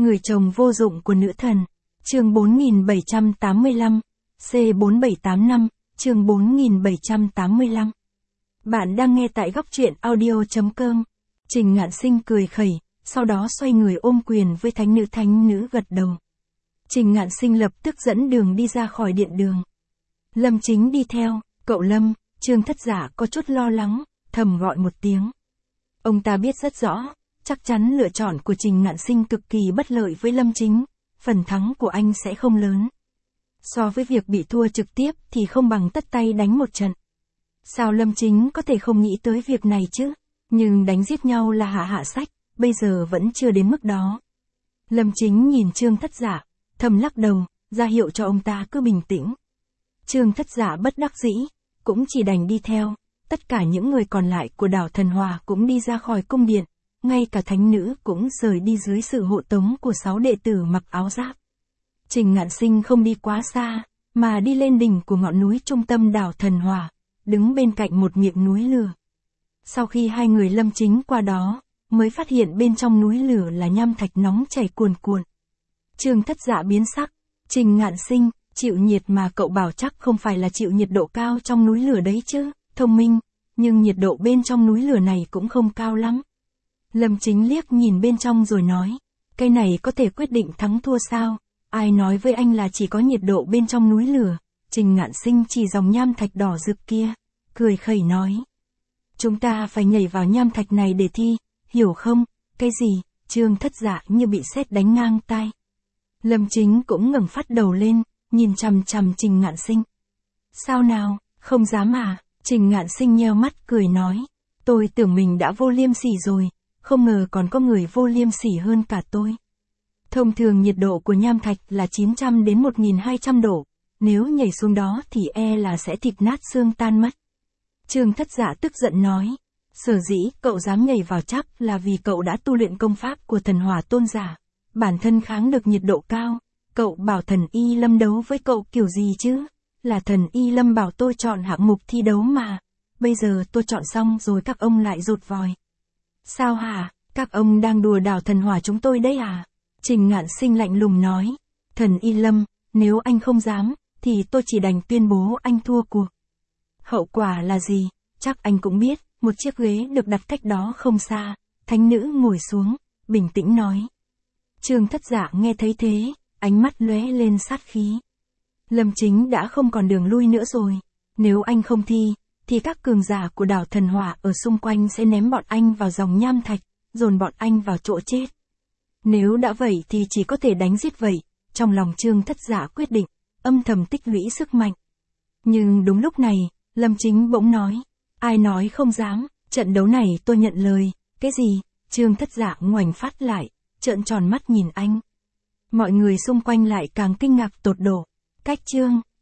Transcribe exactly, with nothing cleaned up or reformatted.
Người chồng vô dụng của nữ thần. Chương bốn nghìn bảy trăm tám mươi lăm, C bốn bảy tám năm, chương bốn nghìn bảy trăm tám mươi lăm. Bạn đang nghe tại góc truyện audio.com. Trình Ngạn Sinh cười khẩy, sau đó xoay người ôm quyền với thánh nữ thánh nữ gật đầu. Trình Ngạn Sinh lập tức dẫn đường đi ra khỏi điện đường. Lâm Chính đi theo, cậu Lâm, Trương Thất Giả có chút lo lắng, thầm gọi một tiếng. Ông ta biết rất rõ, chắc chắn lựa chọn của Trình Ngạn Sinh cực kỳ bất lợi với Lâm Chính, phần thắng của anh sẽ không lớn. So với việc bị thua trực tiếp thì không bằng tất tay đánh một trận. Sao Lâm Chính có thể không nghĩ tới việc này chứ? Nhưng đánh giết nhau là hạ hạ sách, bây giờ vẫn chưa đến mức đó. Lâm Chính nhìn Trương Thất Giả, thầm lắc đầu, ra hiệu cho ông ta cứ bình tĩnh. Trương Thất Giả bất đắc dĩ, cũng chỉ đành đi theo, tất cả những người còn lại của đảo Thần Hòa cũng đi ra khỏi cung điện, ngay cả thánh nữ cũng rời đi dưới sự hộ tống của sáu đệ tử mặc áo giáp. Trình Ngạn Sinh không đi quá xa, mà đi lên đỉnh của ngọn núi trung tâm đảo Thần Hòa, đứng bên cạnh một miệng núi lửa. Sau khi hai người Lâm Chính qua đó, mới phát hiện bên trong núi lửa là nham thạch nóng chảy cuồn cuộn. Trương Thất Giả biến sắc, Trình Ngạn Sinh, chịu nhiệt mà cậu bảo chắc không phải là chịu nhiệt độ cao trong núi lửa đấy chứ, thông minh, nhưng nhiệt độ bên trong núi lửa này cũng không cao lắm. Lâm Chính liếc nhìn bên trong rồi nói, cái này có thể quyết định thắng thua sao, ai nói với anh là chỉ có nhiệt độ bên trong núi lửa. Trình Ngạn Sinh chỉ dòng nham thạch đỏ rực kia, cười khẩy nói. Chúng ta phải nhảy vào nham thạch này để thi, hiểu không? Cái gì? Trương Thất Giả như bị sét đánh ngang tai. Lâm Chính cũng ngẩng phát đầu lên, nhìn chằm chằm Trình Ngạn Sinh. Sao nào, không dám à? Trình Ngạn Sinh nheo mắt cười nói. Tôi tưởng mình đã vô liêm sỉ rồi, không ngờ còn có người vô liêm sỉ hơn cả tôi. Thông thường nhiệt độ của nham thạch là chín trăm đến một nghìn hai trăm độ, nếu nhảy xuống đó thì e là sẽ thịt nát xương tan mất. Trương Thất Giả tức giận nói, sở dĩ cậu dám nhảy vào chắc là vì cậu đã tu luyện công pháp của Thần Hỏa Tôn Giả, bản thân kháng được nhiệt độ cao, cậu bảo Thần Y Lâm đấu với cậu kiểu gì chứ? Là Thần Y Lâm bảo tôi chọn hạng mục thi đấu mà, bây giờ tôi chọn xong rồi các ông lại rụt vòi. Sao hả, các ông đang đùa đảo Thần Hỏa chúng tôi đấy à? Trình Ngạn Sinh lạnh lùng nói, Thần Y Lâm, nếu anh không dám, thì tôi chỉ đành tuyên bố anh thua cuộc. Hậu quả là gì, chắc anh cũng biết, một chiếc ghế được đặt cách đó không xa, thánh nữ ngồi xuống, bình tĩnh nói. Trương Thất Giả nghe thấy thế, ánh mắt lóe lên sát khí. Lâm Chính đã không còn đường lui nữa rồi, nếu anh không thi, thì các cường giả của đảo Thần Hỏa ở xung quanh sẽ ném bọn anh vào dòng nham thạch, dồn bọn anh vào chỗ chết. Nếu đã vậy thì chỉ có thể đánh giết vậy, trong lòng Trương Thất Giả quyết định, âm thầm tích lũy sức mạnh. Nhưng đúng lúc này, Lâm Chính bỗng nói, ai nói không dám, trận đấu này tôi nhận lời, cái gì? Trương Thất Giả ngoảnh phát lại, trợn tròn mắt nhìn anh. Mọi người xung quanh lại càng kinh ngạc tột độ, cách Trương